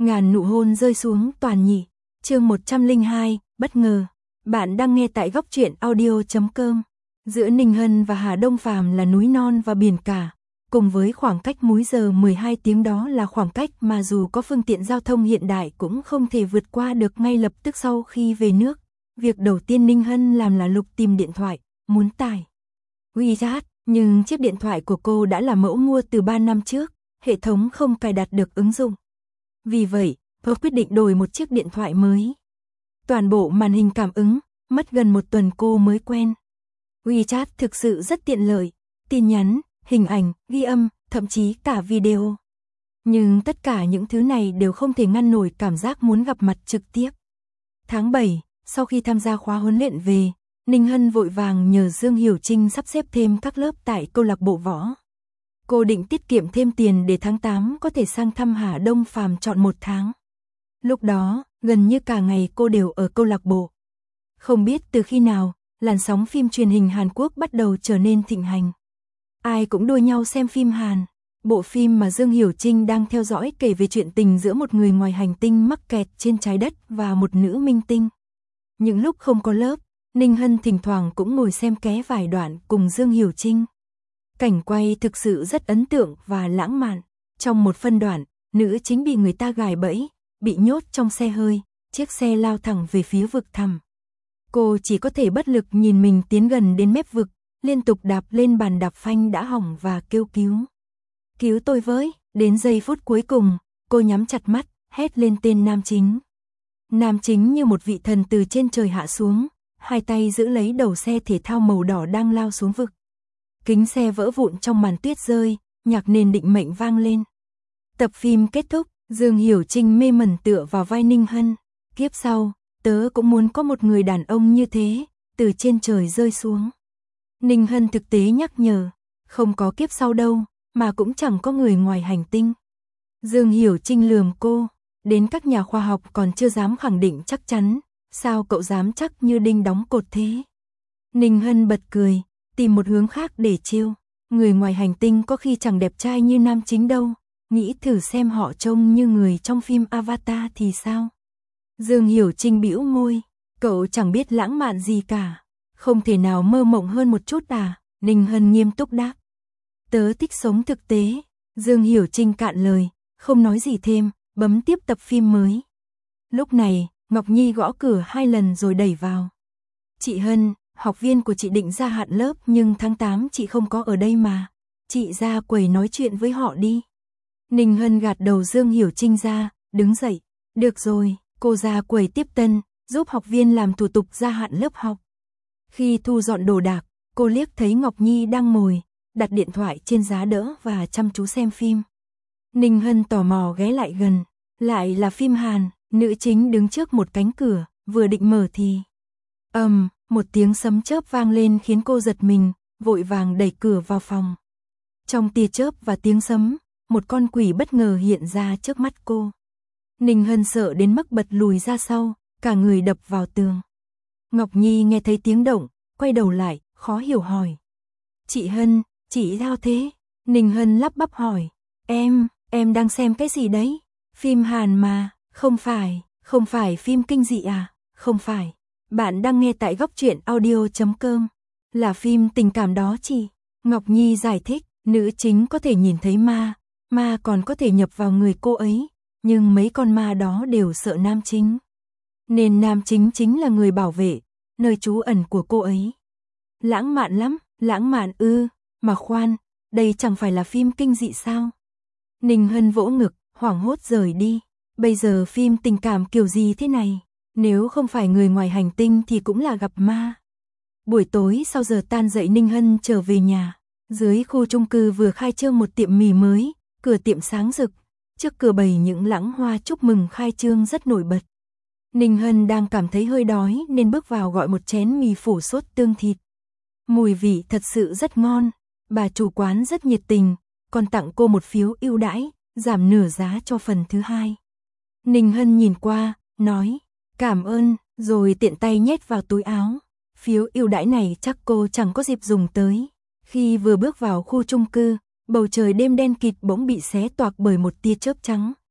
Ngàn nụ hôn rơi xuống toàn nhị. Chương 102, bất ngờ. Bạn đang nghe tại góc truyện audio.com. Giữa Ninh Hân và Hà Đông Phàm là núi non và biển cả, cùng với khoảng cách múi giờ 12 tiếng đó là khoảng cách mà dù có phương tiện giao thông hiện đại cũng không thể vượt qua được. Ngay lập tức sau khi về nước, việc đầu tiên Ninh Hân làm là lục tìm điện thoại, muốn tải WeChat, nhưng chiếc điện thoại của cô đã là mẫu mua từ 3 năm trước, hệ thống không cài đặt được ứng dụng. Vì vậy, cô quyết định đổi một chiếc điện thoại mới. Toàn bộ màn hình cảm ứng, mất gần một tuần cô mới quen. WeChat thực sự rất tiện lợi, tin nhắn, hình ảnh, ghi âm, thậm chí cả video. Nhưng tất cả những thứ này đều không thể ngăn nổi cảm giác muốn gặp mặt trực tiếp. Tháng 7, sau khi tham gia khóa huấn luyện về, Ninh Hân vội vàng nhờ Dương Hiểu Trinh sắp xếp thêm các lớp tại câu lạc bộ võ. Cô định tiết kiệm thêm tiền để tháng 8 có thể sang thăm Hà Đông Phàm trọn một tháng. Lúc đó, gần như cả ngày cô đều ở câu lạc bộ. Không biết từ khi nào, làn sóng phim truyền hình Hàn Quốc bắt đầu trở nên thịnh hành. Ai cũng đua nhau xem phim Hàn. Bộ phim mà Dương Hiểu Trinh đang theo dõi kể về chuyện tình giữa một người ngoài hành tinh mắc kẹt trên trái đất và một nữ minh tinh. Những lúc không có lớp, Ninh Hân thỉnh thoảng cũng ngồi xem ké vài đoạn cùng Dương Hiểu Trinh. Cảnh quay thực sự rất ấn tượng và lãng mạn. Trong một phân đoạn, nữ chính bị người ta gài bẫy, bị nhốt trong xe hơi, chiếc xe lao thẳng về phía vực thẳm. Cô chỉ có thể bất lực nhìn mình tiến gần đến mép vực, liên tục đạp lên bàn đạp phanh đã hỏng và kêu cứu. Cứu tôi với, đến giây phút cuối cùng, cô nhắm chặt mắt, hét lên tên nam chính. Nam chính như một vị thần từ trên trời hạ xuống, hai tay giữ lấy đầu xe thể thao màu đỏ đang lao xuống vực. Kính xe vỡ vụn trong màn tuyết rơi, nhạc nền định mệnh vang lên. Tập phim kết thúc, Dương Hiểu Trinh mê mẩn tựa vào vai Ninh Hân. Kiếp sau, tớ cũng muốn có một người đàn ông như thế, từ trên trời rơi xuống. Ninh Hân thực tế nhắc nhở, không có kiếp sau đâu, mà cũng chẳng có người ngoài hành tinh. Dương Hiểu Trinh lườm cô, đến các nhà khoa học còn chưa dám khẳng định chắc chắn, sao cậu dám chắc như đinh đóng cột thế? Ninh Hân bật cười, tìm một hướng khác để trêu. Người ngoài hành tinh có khi chẳng đẹp trai như nam chính đâu, nghĩ thử xem họ trông như người trong phim Avatar thì sao? Dương Hiểu Trinh bĩu môi, cậu chẳng biết lãng mạn gì cả, không thể nào mơ mộng hơn một chút à? Ninh Hân nghiêm túc đáp. Tớ thích sống thực tế. Dương Hiểu Trinh cạn lời, không nói gì thêm, bấm tiếp tập phim mới. Lúc này, Ngọc Nhi gõ cửa 2 lần rồi đẩy vào. Chị Hân, học viên của chị định ra hạn lớp nhưng tháng 8 chị không có ở đây mà. Chị ra quầy nói chuyện với họ đi. Ninh Hân gạt đầu Dương Hiểu Trinh ra, đứng dậy. Được rồi, cô ra quầy tiếp tân, giúp học viên làm thủ tục gia hạn lớp học. Khi thu dọn đồ đạc, cô liếc thấy Ngọc Nhi đang ngồi, đặt điện thoại trên giá đỡ và chăm chú xem phim. Ninh Hân tò mò ghé lại gần, lại là phim Hàn, nữ chính đứng trước một cánh cửa, vừa định mở thì một tiếng sấm chớp vang lên khiến cô giật mình, vội vàng đẩy cửa vào phòng. Trong tia chớp và tiếng sấm, một con quỷ bất ngờ hiện ra trước mắt cô. Ninh Hân sợ đến mức bật lùi ra sau, cả người đập vào tường. Ngọc Nhi nghe thấy tiếng động, quay đầu lại, khó hiểu hỏi. Chị Hân, chị sao thế? Ninh Hân lắp bắp hỏi. Em đang xem cái gì đấy? Phim Hàn mà, không phải phim kinh dị à? Không phải. Bạn đang nghe tại góc truyện audio.com. Là phim tình cảm đó chị. Ngọc Nhi giải thích, nữ chính có thể nhìn thấy ma còn có thể nhập vào người cô ấy, nhưng mấy con ma đó đều sợ nam chính. Nên nam chính chính là người bảo vệ, nơi trú ẩn của cô ấy. Lãng mạn lắm, lãng mạn ư, mà khoan, đây chẳng phải là phim kinh dị sao? Ninh Hân vỗ ngực, hoảng hốt rời đi. Bây giờ phim tình cảm kiểu gì thế này? Nếu không phải người ngoài hành tinh thì cũng là gặp ma. Buổi tối sau giờ tan dậy Ninh Hân trở về nhà. Dưới khu chung cư vừa khai trương một tiệm mì mới, cửa tiệm sáng rực. Trước cửa bày những lẵng hoa chúc mừng khai trương rất nổi bật. Ninh Hân đang cảm thấy hơi đói nên bước vào gọi một chén mì phủ sốt tương thịt. Mùi vị thật sự rất ngon, bà chủ quán rất nhiệt tình, còn tặng cô một phiếu ưu đãi, giảm nửa giá cho phần thứ 2. Ninh Hân nhìn qua, nói, cảm ơn, rồi tiện tay nhét vào túi áo. Phiếu ưu đãi này chắc cô chẳng có dịp dùng tới. Khi vừa bước vào khu chung cư, bầu trời đêm đen kịt bỗng bị xé toạc bởi một tia chớp trắng,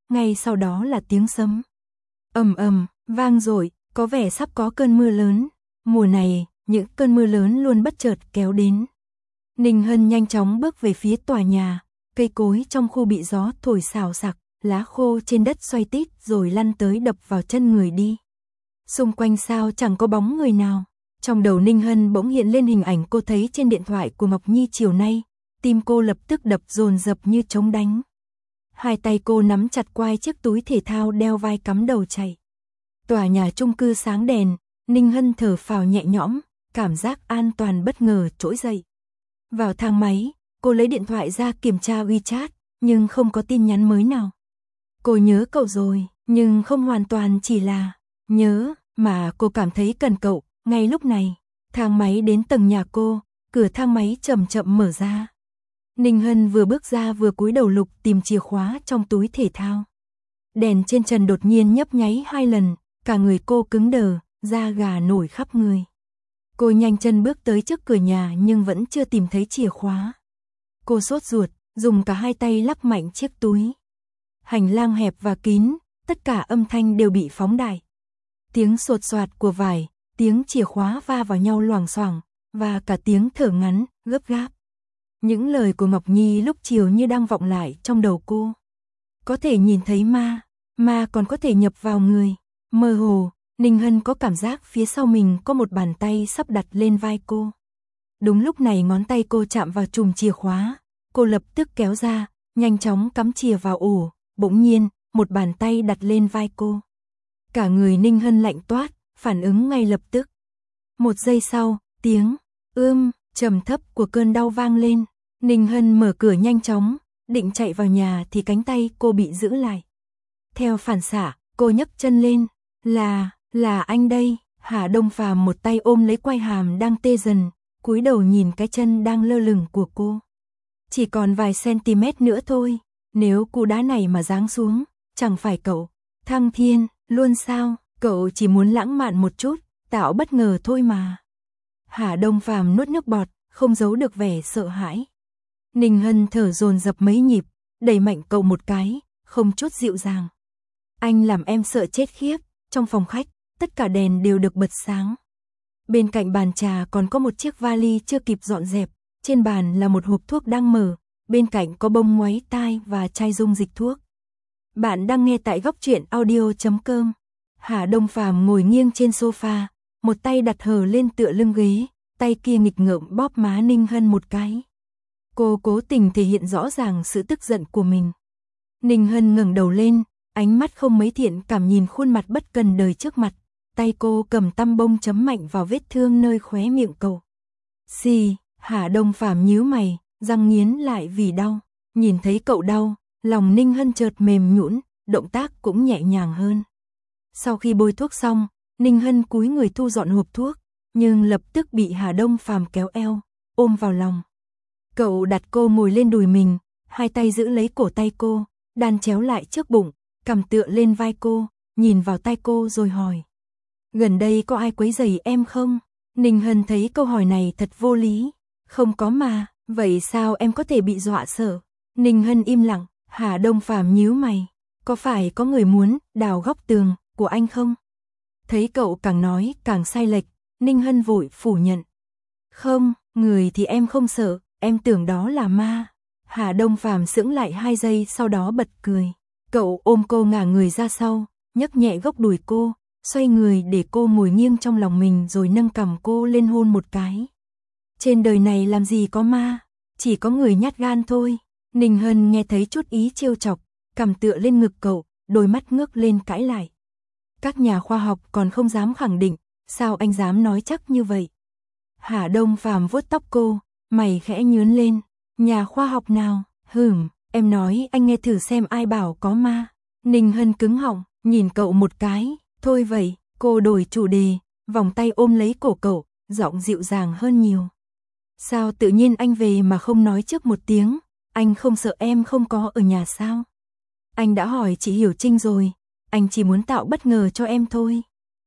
ngay sau đó là tiếng sấm. Ầm ầm, vang dội, có vẻ sắp có cơn mưa lớn. Mùa này, những cơn mưa lớn luôn bất chợt kéo đến. Ninh Hân nhanh chóng bước về phía tòa nhà, cây cối trong khu bị gió thổi xào xạc, lá khô trên đất xoay tít rồi lăn tới đập vào chân người đi. Xung quanh sao chẳng có bóng người nào. Trong đầu Ninh Hân bỗng hiện lên hình ảnh cô thấy trên điện thoại của Ngọc Nhi chiều nay, tim cô lập tức đập dồn dập như trống đánh. Hai tay cô nắm chặt quai chiếc túi thể thao đeo vai cắm đầu chạy. Tòa nhà chung cư sáng đèn, Ninh Hân thở phào nhẹ nhõm, cảm giác an toàn bất ngờ trỗi dậy. Vào thang máy, cô lấy điện thoại ra kiểm tra WeChat, nhưng không có tin nhắn mới nào. Cô nhớ cậu rồi, nhưng không hoàn toàn chỉ là nhớ, mà cô cảm thấy cần cậu. Ngay lúc này, thang máy đến tầng nhà cô, cửa thang máy chậm chậm mở ra. Ninh Hân vừa bước ra vừa cúi đầu lục tìm chìa khóa trong túi thể thao. Đèn trên trần đột nhiên nhấp nháy 2 lần, cả người cô cứng đờ, da gà nổi khắp người. Cô nhanh chân bước tới trước cửa nhà nhưng vẫn chưa tìm thấy chìa khóa. Cô sốt ruột, dùng cả hai tay lắc mạnh chiếc túi. Hành lang hẹp và kín, tất cả âm thanh đều bị phóng đại. Tiếng sột soạt của vải, tiếng chìa khóa va vào nhau loảng xoảng, và cả tiếng thở ngắn, gấp gáp. Những lời của Ngọc Nhi lúc chiều như đang vọng lại trong đầu cô. Có thể nhìn thấy ma còn có thể nhập vào người. Mơ hồ, Ninh Hân có cảm giác phía sau mình có một bàn tay sắp đặt lên vai cô. Đúng lúc này ngón tay cô chạm vào chùm chìa khóa, cô lập tức kéo ra, nhanh chóng cắm chìa vào ổ, bỗng nhiên, một bàn tay đặt lên vai cô. Cả người Ninh Hân lạnh toát, phản ứng ngay lập tức. Một giây sau, tiếng trầm thấp của cơn đau vang lên. Ninh Hân mở cửa nhanh chóng, định chạy vào nhà thì cánh tay cô bị giữ lại. Theo phản xạ, cô nhấc chân lên. Là anh đây. Hà Đông Phàm một tay ôm lấy quai hàm đang tê dần, cúi đầu nhìn cái chân đang lơ lửng của cô. Chỉ còn vài cm nữa thôi, nếu cú đá này mà giáng xuống, chẳng phải cậu thăng thiên luôn sao? Cậu chỉ muốn lãng mạn một chút, tạo bất ngờ thôi mà. Hà Đông Phàm nuốt nước bọt, không giấu được vẻ sợ hãi. Ninh Hân thở dồn dập mấy nhịp, đẩy mạnh cậu một cái, không chút dịu dàng. Anh làm em sợ chết khiếp. Trong phòng khách, tất cả đèn đều được bật sáng. Bên cạnh bàn trà còn có một chiếc vali chưa kịp dọn dẹp, trên bàn là một hộp thuốc đang mở, bên cạnh có bông ngoáy tai và chai dung dịch thuốc. Bạn đang nghe tại góc truyện audio.com. Hà Đông Phàm ngồi nghiêng trên sofa, một tay đặt hờ lên tựa lưng ghế, tay kia nghịch ngợm bóp má Ninh Hân một cái. Cô cố tình thể hiện rõ ràng sự tức giận của mình. Ninh Hân ngẩng đầu lên, ánh mắt không mấy thiện cảm nhìn khuôn mặt bất cần đời trước mặt, tay cô cầm tăm bông chấm mạnh vào vết thương nơi khóe miệng cậu. Xì, Hà Đông Phàm nhíu mày, răng nghiến lại vì đau. Nhìn thấy cậu đau, lòng Ninh Hân chợt mềm nhũn, động tác cũng nhẹ nhàng hơn. Sau khi bôi thuốc xong, Ninh Hân cúi người thu dọn hộp thuốc, nhưng lập tức bị Hà Đông Phàm kéo eo, ôm vào lòng. Cậu đặt cô ngồi lên đùi mình, hai tay giữ lấy cổ tay cô, đan chéo lại trước bụng, cằm tựa lên vai cô, nhìn vào tai cô rồi hỏi. Gần đây có ai quấy rầy em không? Ninh Hân thấy câu hỏi này thật vô lý. Không có mà, vậy sao em có thể bị dọa sợ? Ninh Hân im lặng, Hà Đông Phàm nhíu mày. Có phải có người muốn đào góc tường của anh không? Thấy cậu càng nói càng sai lệch, Ninh Hân vội phủ nhận. Không, người thì em không sợ, em tưởng đó là ma. Hà Đông Phàm sững lại 2 giây sau đó bật cười. Cậu ôm cô ngả người ra sau, nhấc nhẹ gốc đùi cô, xoay người để cô ngồi nghiêng trong lòng mình rồi nâng cằm cô lên hôn một cái. Trên đời này làm gì có ma, chỉ có người nhát gan thôi. Ninh Hân nghe thấy chút ý trêu chọc, cằm tựa lên ngực cậu, đôi mắt ngước lên cãi lại. Các nhà khoa học còn không dám khẳng định, sao anh dám nói chắc như vậy? Hà Đông Phàm vuốt tóc cô, mày khẽ nhướng lên. Nhà khoa học nào? Em nói anh nghe thử xem ai bảo có ma. Ninh Hân cứng họng, nhìn cậu một cái. Thôi vậy, cô đổi chủ đề, vòng tay ôm lấy cổ cậu, giọng dịu dàng hơn nhiều. Sao tự nhiên anh về mà không nói trước một tiếng? Anh không sợ em không có ở nhà sao? Anh đã hỏi chị Hiểu Trinh rồi, anh chỉ muốn tạo bất ngờ cho em thôi.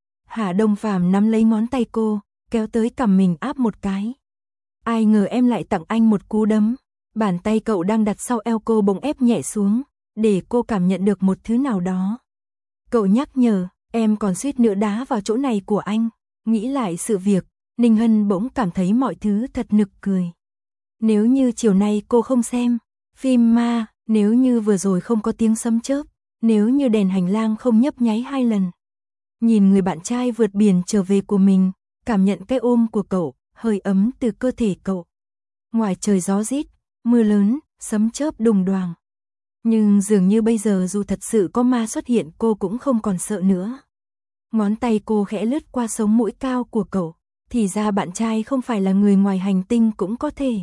Hà Đông Phàm nắm lấy ngón tay cô, kéo tới cằm mình áp một cái. Ai ngờ em lại tặng anh một cú đấm. Bàn tay cậu đang đặt sau eo cô bỗng ép nhẹ xuống, để cô cảm nhận được một thứ nào đó. Cậu nhắc nhở, em còn suýt nữa đá vào chỗ này của anh. Nghĩ lại sự việc, Ninh Hân bỗng cảm thấy mọi thứ thật nực cười. Nếu như chiều nay cô không xem phim ma, nếu như vừa rồi không có tiếng sấm chớp, nếu như đèn hành lang không nhấp nháy 2 lần. Nhìn người bạn trai vượt biển trở về của mình, cảm nhận cái ôm của cậu, hơi ấm từ cơ thể cậu. Ngoài trời gió rít, mưa lớn, sấm chớp đùng đoàng. Nhưng dường như bây giờ dù thật sự có ma xuất hiện cô cũng không còn sợ nữa. Ngón tay cô khẽ lướt qua sống mũi cao của cậu, thì ra bạn trai không phải là người ngoài hành tinh cũng có thể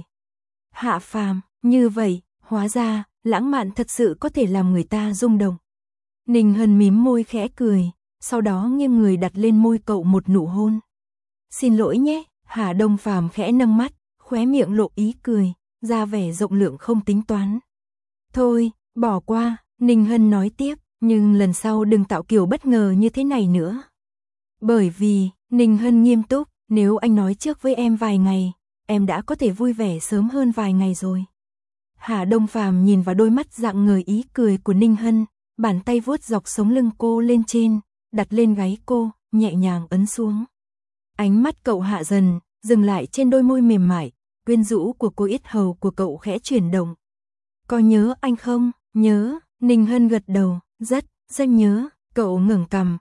hạ phàm, như vậy, hóa ra, lãng mạn thật sự có thể làm người ta rung động. Ninh Hân mím môi khẽ cười, sau đó nghiêng người đặt lên môi cậu một nụ hôn. Xin lỗi nhé, Hà Đông Phàm khẽ nâng mắt, khóe miệng lộ ý cười, ra vẻ rộng lượng không tính toán. Thôi, bỏ qua, Ninh Hân nói tiếp, nhưng lần sau đừng tạo kiểu bất ngờ như thế này nữa. Bởi vì, Ninh Hân nghiêm túc, nếu anh nói trước với em vài ngày, em đã có thể vui vẻ sớm hơn vài ngày rồi. Hà Đông Phàm nhìn vào đôi mắt rạng ngời ý cười của Ninh Hân, bàn tay vuốt dọc sống lưng cô lên trên, đặt lên gáy cô, nhẹ nhàng ấn xuống. Ánh mắt cậu hạ dần, dừng lại trên đôi môi mềm mại, quyến rũ của cô, yết hầu của cậu khẽ chuyển động. Có nhớ anh không? Nhớ, Ninh Hân gật đầu, rất nhớ. Cậu ngẩng cằm,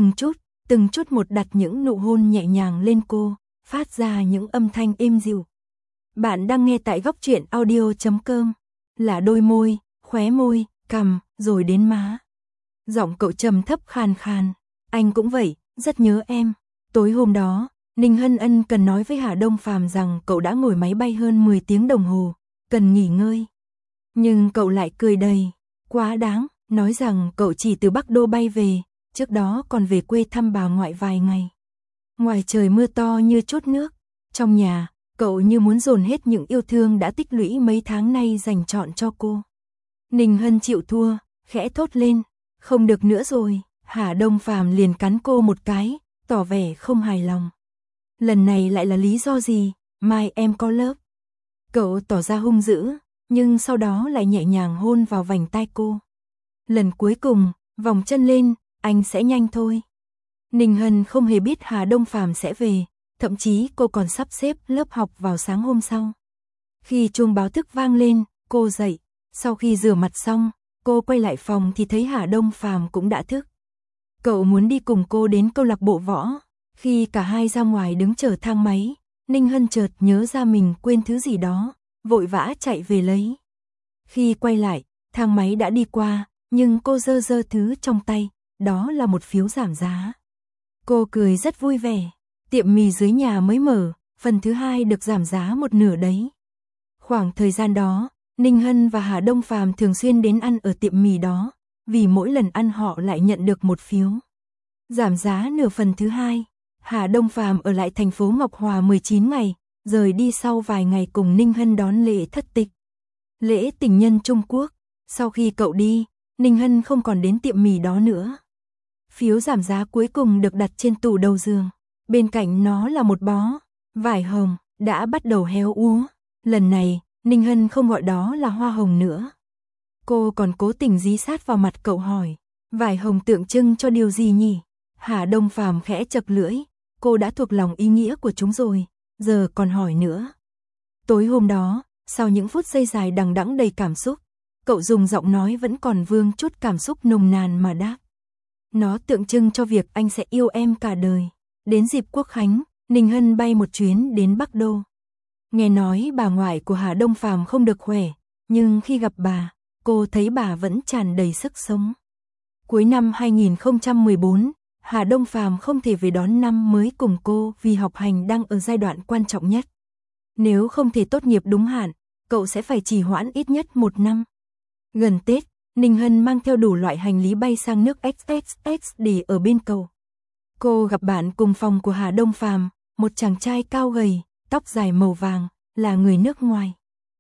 từng chút một đặt những nụ hôn nhẹ nhàng lên cô, phát ra những âm thanh êm dịu. Bạn đang nghe tại góc truyện audio.com, là đôi môi, khóe môi, cằm, rồi đến má. Giọng cậu trầm thấp khàn khàn, anh cũng vậy, rất nhớ em. Tối hôm đó, Ninh Hân ân cần nói với Hà Đông Phàm rằng cậu đã ngồi máy bay hơn 10 tiếng đồng hồ, cần nghỉ ngơi. Nhưng cậu lại cười đầy quá đáng, nói rằng cậu chỉ từ Bắc Đô bay về, trước đó còn về quê thăm bà ngoại vài ngày. Ngoài trời mưa to như trút nước, trong nhà, cậu như muốn dồn hết những yêu thương đã tích lũy mấy tháng nay dành trọn cho cô. Ninh Hân chịu thua, khẽ thốt lên, không được nữa rồi. Hà Đông Phàm liền cắn cô một cái, tỏ vẻ không hài lòng. Lần này lại là lý do gì? Mai em có lớp. Cậu tỏ ra hung dữ, nhưng sau đó lại nhẹ nhàng hôn vào vành tai cô. Lần cuối cùng, vòng chân lên, anh sẽ nhanh thôi. Ninh Hân không hề biết Hà Đông Phàm sẽ về, thậm chí cô còn sắp xếp lớp học vào sáng hôm sau. Khi chuông báo thức vang lên, cô dậy, sau khi rửa mặt xong, cô quay lại phòng thì thấy Hà Đông Phàm cũng đã thức. Cậu muốn đi cùng cô đến câu lạc bộ võ. Khi cả hai ra ngoài đứng chờ thang máy, Ninh Hân chợt nhớ ra mình quên thứ gì đó, vội vã chạy về lấy. Khi quay lại, thang máy đã đi qua, nhưng cô giơ thứ trong tay, đó là một phiếu giảm giá. Cô cười rất vui vẻ, tiệm mì dưới nhà mới mở, phần thứ 2 được giảm giá một nửa đấy. Khoảng thời gian đó, Ninh Hân và Hà Đông Phàm thường xuyên đến ăn ở tiệm mì đó, vì mỗi lần ăn họ lại nhận được một phiếu giảm giá nửa phần thứ 2. Hà Đông Phàm ở lại thành phố Ngọc Hòa 19 ngày, rời đi sau vài ngày cùng Ninh Hân đón lễ thất tịch. Lễ tình nhân Trung Quốc, sau khi cậu đi, Ninh Hân không còn đến tiệm mì đó nữa. Phiếu giảm giá cuối cùng được đặt trên tủ đầu giường, bên cạnh nó là một bó vải hồng đã bắt đầu héo úa. Lần này, Ninh Hân không gọi đó là hoa hồng nữa. Cô còn cố tình dí sát vào mặt cậu hỏi, vải hồng tượng trưng cho điều gì nhỉ? Hà Đông Phàm khẽ chật lưỡi, cô đã thuộc lòng ý nghĩa của chúng rồi, giờ còn hỏi nữa. Tối hôm đó, sau những phút giây dài đằng đẵng đầy cảm xúc, cậu dùng giọng nói vẫn còn vương chút cảm xúc nồng nàn mà đáp. Nó tượng trưng cho việc anh sẽ yêu em cả đời. Đến dịp Quốc Khánh, Ninh Hân bay một chuyến đến Bắc Đô. Nghe nói bà ngoại của Hà Đông Phàm không được khỏe, nhưng khi gặp bà, cô thấy bà vẫn tràn đầy sức sống. Cuối năm 2014, Hà Đông Phàm không thể về đón năm mới cùng cô vì học hành đang ở giai đoạn quan trọng nhất. Nếu không thể tốt nghiệp đúng hạn, cậu sẽ phải trì hoãn ít nhất 1 năm. Gần Tết, Ninh Hân mang theo đủ loại hành lý bay sang nước XXX để ở bên cậu. Cô gặp bạn cùng phòng của Hà Đông Phàm, một chàng trai cao gầy, tóc dài màu vàng, là người nước ngoài.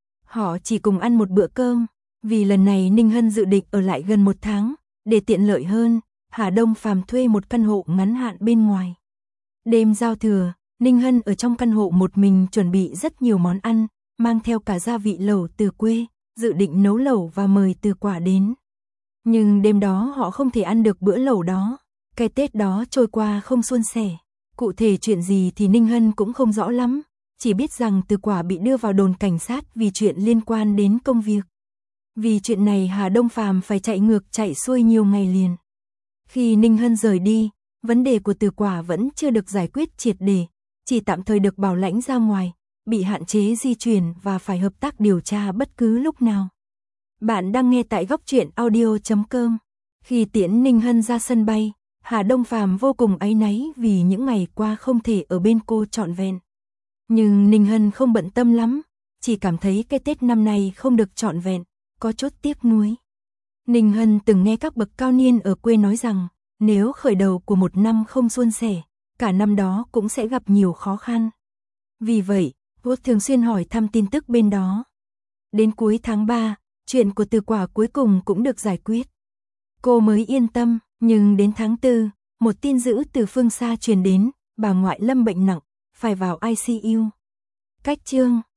Họ chỉ cùng ăn một bữa cơm, vì lần này Ninh Hân dự định ở lại gần 1 tháng, để tiện lợi hơn, Hà Đông Phàm thuê một căn hộ ngắn hạn bên ngoài. Đêm giao thừa, Ninh Hân ở trong căn hộ một mình chuẩn bị rất nhiều món ăn, mang theo cả gia vị lẩu từ quê, dự định nấu lẩu và mời Từ Quả đến. Nhưng đêm đó họ không thể ăn được bữa lẩu đó. Cái Tết đó trôi qua không suôn sẻ. Cụ thể chuyện gì thì Ninh Hân cũng không rõ lắm. Chỉ biết rằng Từ Quả bị đưa vào đồn cảnh sát vì chuyện liên quan đến công việc. Vì chuyện này Hà Đông Phàm phải chạy ngược chạy xuôi nhiều ngày liền. Khi Ninh Hân rời đi, vấn đề của Từ Quả vẫn chưa được giải quyết triệt để, chỉ tạm thời được bảo lãnh ra ngoài, bị hạn chế di chuyển và phải hợp tác điều tra bất cứ lúc nào. Bạn đang nghe tại Góc Truyện Audio.com. Khi tiễn Ninh Hân ra sân bay, Hà Đông Phàm vô cùng áy náy vì những ngày qua không thể ở bên cô trọn vẹn. Nhưng Ninh Hân không bận tâm lắm, chỉ cảm thấy cái Tết năm nay không được trọn vẹn, có chút tiếc nuối. Ninh Hân từng nghe các bậc cao niên ở quê nói rằng, nếu khởi đầu của một năm không suôn sẻ, cả năm đó cũng sẽ gặp nhiều khó khăn. Vì vậy, cô thường xuyên hỏi thăm tin tức bên đó. Đến cuối tháng 3, chuyện của Từ Quả cuối cùng cũng được giải quyết. Cô mới yên tâm, nhưng đến tháng 4, một tin dữ từ phương xa truyền đến, bà ngoại lâm bệnh nặng, phải vào ICU. Cách chương